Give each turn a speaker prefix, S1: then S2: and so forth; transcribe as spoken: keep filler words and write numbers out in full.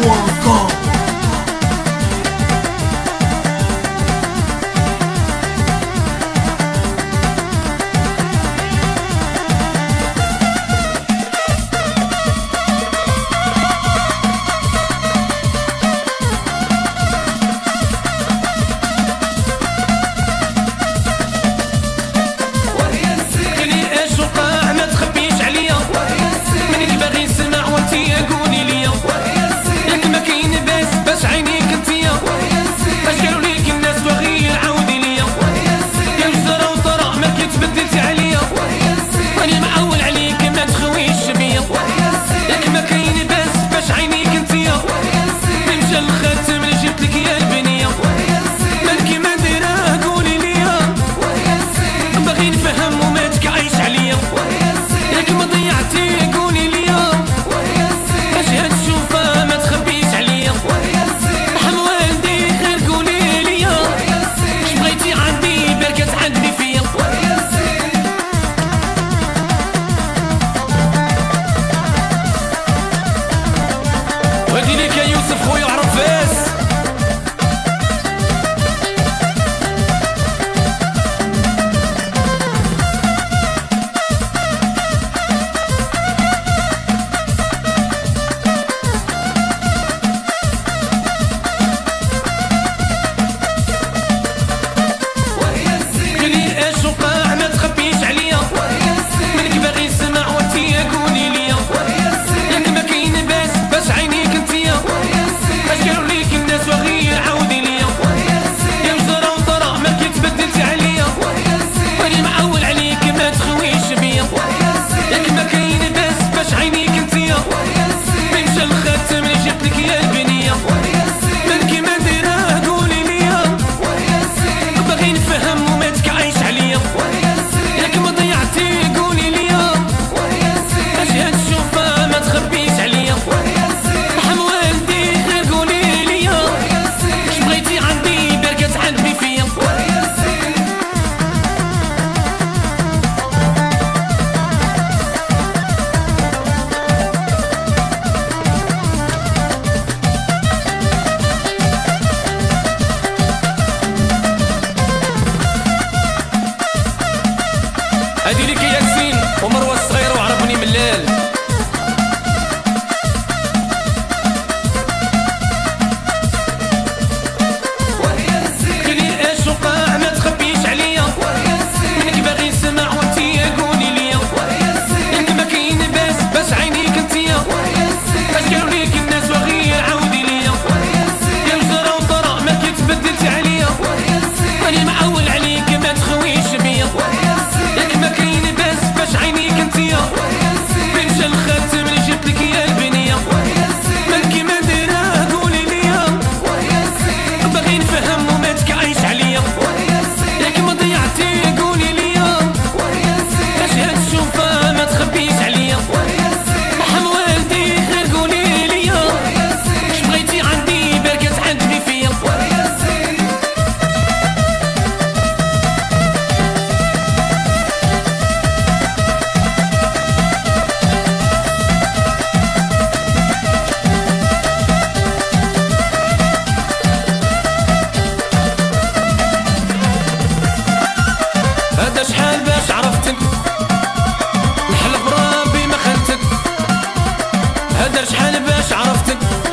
S1: بوان كوم.
S2: وهدي ليك يا يوسف خويا عرفاس. قولي اش وقع ما تخبيش عليا، منك باغي نسمع وانتي قولي ليا، ياك ما كاين باس باش عينيك انتيا، اش قالوا ليك الناس وغير عاودي ليا، يا مزرا وطرا ما كيتبدلتي عليا، واني معول عليك ما تخويش بيا، ياك ما كاين باس باش عينيك انتيا، من مشى الخاتم اللي جبتلك يا البنيه، مالكي ما دايره قولي ليا، باغي نفهم وما تكعيش عليا، ياك ما ضيعتي قولي ليا، اش هاد الشوفه ما تخبيش عليا، رحم والدي غير قولي ليا، اش بغيتي عندي بركة تعذبي فيا. هادي ليك ياسين ومروه الصغيره وعرفني ملال. قولي اش وقع ما تخبيش عليا، منك باغي نسمع وانتي قولي ليا، ياك ما كاين باس باش عينيك انتيا، اش قالوا ليك الناس وغير عاودي ليا، يا مزرا وطرا ما كيتبدلتي عليا، راني معول عليك ما تخويش بيا، ياك ما كاين باس باش عينيك انتيا، من مشى الخاتم اللي جبتلك يا البنيه، مالكي ما دايره قولي ليا، باغي نفهم وما تكعيش عليا، ياك ما ضيعتي قولي ليا، اش هاد الشوفه ما تخبيش عليا، رحم والدي غير قولي ليا، اش بغيتي عندي بركة تعذبي فيا. هذا شحال باش عرفتك، نحلف بربي ما خلتك، هذا شحال باش عرفتك.